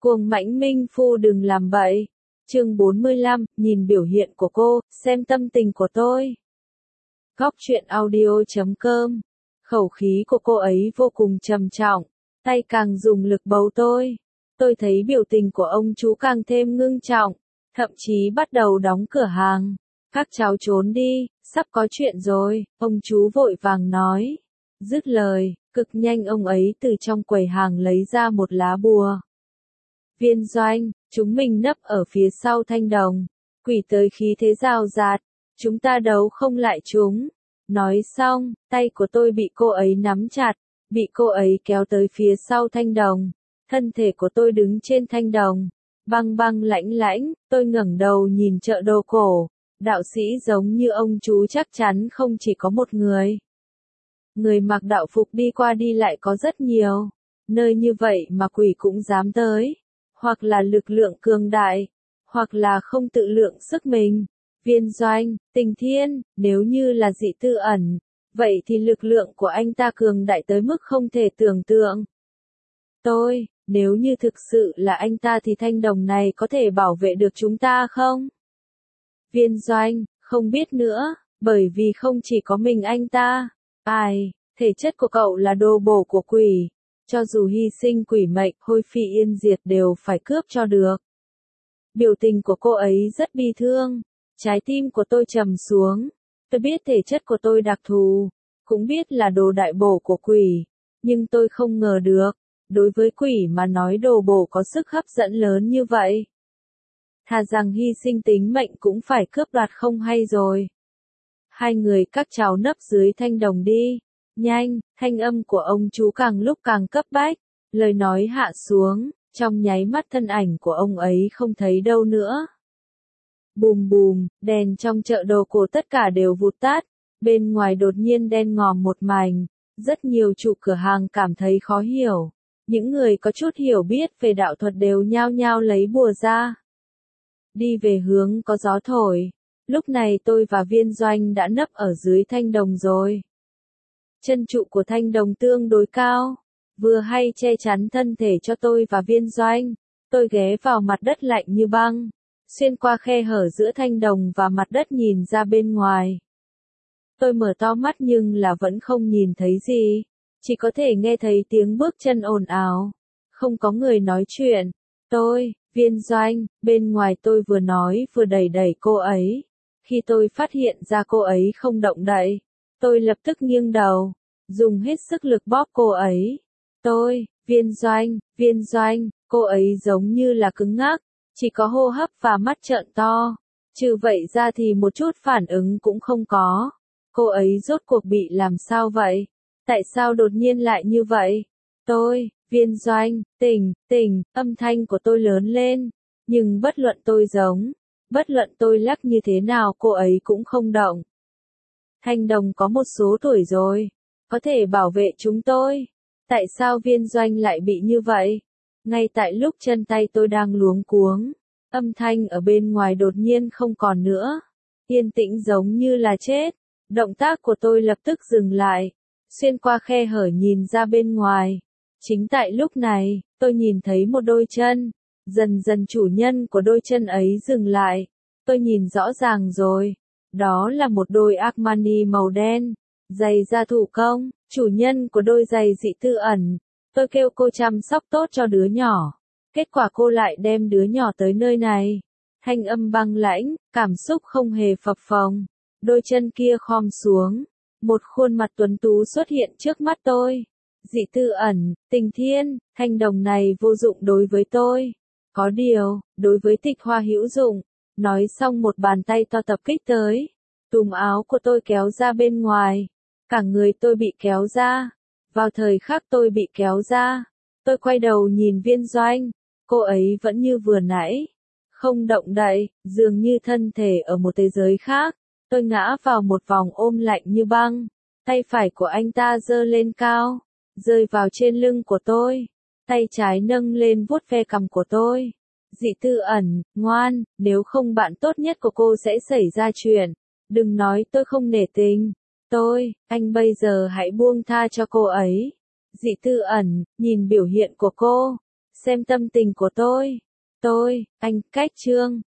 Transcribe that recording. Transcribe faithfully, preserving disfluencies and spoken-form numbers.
Cuồng mãnh minh phu đừng làm bậy. Chương bốn mươi lăm, nhìn biểu hiện của cô, xem tâm tình của tôi. Góc truyện audio chấm com. Khẩu khí của cô ấy vô cùng trầm trọng, tay càng dùng lực bấu tôi. Tôi thấy biểu tình của ông chú càng thêm ngưng trọng, thậm chí bắt đầu đóng cửa hàng. Các cháu trốn đi, sắp có chuyện rồi, ông chú vội vàng nói. Dứt lời, cực nhanh ông ấy từ trong quầy hàng lấy ra một lá bùa. Viên Doanh, chúng mình nấp ở phía sau thanh đồng. Quỷ tới khí thế rào rạt, chúng ta đấu không lại chúng. Nói xong, tay của tôi bị cô ấy nắm chặt, bị cô ấy kéo tới phía sau thanh đồng. Thân thể của tôi đứng trên thanh đồng, băng băng lãnh lãnh, tôi ngẩng đầu nhìn chợ đồ cổ. Đạo sĩ giống như ông chú chắc chắn không chỉ có một người. Người mặc đạo phục đi qua đi lại có rất nhiều. Nơi như vậy mà quỷ cũng dám tới. Hoặc là lực lượng cường đại, hoặc là không tự lượng sức mình. Viên Doanh, Tình Thiên, nếu như là dị tư ẩn, vậy thì lực lượng của anh ta cường đại tới mức không thể tưởng tượng. Tôi, nếu như thực sự là anh ta thì thanh đồng này có thể bảo vệ được chúng ta không? Viên Doanh, không biết nữa, bởi vì không chỉ có mình anh ta. Ai, thể chất của cậu là đồ bổ của quỷ. Cho dù hy sinh quỷ mệnh, hôi phi yên diệt đều phải cướp cho được. Biểu tình của cô ấy rất bi thương. Trái tim của tôi trầm xuống. Tôi biết thể chất của tôi đặc thù, cũng biết là đồ đại bổ của quỷ. Nhưng tôi không ngờ được, đối với quỷ mà nói đồ bổ có sức hấp dẫn lớn như vậy. Thà rằng hy sinh tính mệnh cũng phải cướp đoạt không hay rồi. Hai người các cháu nấp dưới thanh đồng đi. Nhanh, thanh âm của ông chú càng lúc càng cấp bách, lời nói hạ xuống, trong nháy mắt thân ảnh của ông ấy không thấy đâu nữa. Bùm bùm, đèn trong chợ đồ cổ tất cả đều vụt tắt, bên ngoài đột nhiên đen ngòm một mảnh, rất nhiều chủ cửa hàng cảm thấy khó hiểu. Những người có chút hiểu biết về đạo thuật đều nhao nhao lấy bùa ra. Đi về hướng có gió thổi, lúc này tôi và Viên Doanh đã nấp ở dưới thanh đồng rồi. Chân trụ của thanh đồng tương đối cao, vừa hay che chắn thân thể cho tôi và Viên Doanh. Tôi ghé vào mặt đất lạnh như băng, xuyên qua khe hở giữa thanh đồng và mặt đất nhìn ra bên ngoài. Tôi mở to mắt nhưng là vẫn không nhìn thấy gì, chỉ có thể nghe thấy tiếng bước chân ồn ào. Không có người nói chuyện. Tôi, Viên Doanh, bên ngoài tôi vừa nói vừa đẩy đẩy cô ấy. Khi tôi phát hiện ra cô ấy không động đậy, tôi lập tức nghiêng đầu, dùng hết sức lực bóp cô ấy. Tôi, Viên Doanh, Viên Doanh, cô ấy giống như là cứng ngắc, chỉ có hô hấp và mắt trợn to. Trừ vậy ra thì một chút phản ứng cũng không có. Cô ấy rốt cuộc bị làm sao vậy? Tại sao đột nhiên lại như vậy? Tôi, Viên Doanh, tỉnh, tỉnh, âm thanh của tôi lớn lên. Nhưng bất luận tôi giống, bất luận tôi lắc như thế nào cô ấy cũng không động. Thanh đồng có một số tuổi rồi, có thể bảo vệ chúng tôi. Tại sao Viên Doanh lại bị như vậy? Ngay tại lúc chân tay tôi đang luống cuống, âm thanh ở bên ngoài đột nhiên không còn nữa. Yên tĩnh giống như là chết. Động tác của tôi lập tức dừng lại, xuyên qua khe hở nhìn ra bên ngoài. Chính tại lúc này, tôi nhìn thấy một đôi chân. Dần dần chủ nhân của đôi chân ấy dừng lại. Tôi nhìn rõ ràng rồi. Đó là một đôi Armani màu đen, giày da thủ công, chủ nhân của đôi giày dị tư ẩn. Tôi kêu cô chăm sóc tốt cho đứa nhỏ. Kết quả cô lại đem đứa nhỏ tới nơi này. Thanh âm băng lãnh, cảm xúc không hề phập phồng. Đôi chân kia khom xuống. Một khuôn mặt tuấn tú xuất hiện trước mắt tôi. Dị tư ẩn, Tình Thiên, thanh đồng này vô dụng đối với tôi. Có điều, đối với Tịch Hoa hữu dụng. Nói xong một bàn tay to tập kích tới. Túm áo của tôi kéo ra bên ngoài. Cả người tôi bị kéo ra. Vào thời khắc tôi bị kéo ra, tôi quay đầu nhìn Viên Doanh. Cô ấy vẫn như vừa nãy. Không động đậy, dường như thân thể ở một thế giới khác. Tôi ngã vào một vòng ôm lạnh như băng. Tay phải của anh ta giơ lên cao, rơi vào trên lưng của tôi. Tay trái nâng lên vuốt ve cằm của tôi. Dị tư ẩn, ngoan, nếu không bạn tốt nhất của cô sẽ xảy ra chuyện. Đừng nói tôi không nể tình. Tôi, anh bây giờ hãy buông tha cho cô ấy. Dị tư ẩn, nhìn biểu hiện của cô. xem tâm tình của tôi. Tôi, anh, cách chương.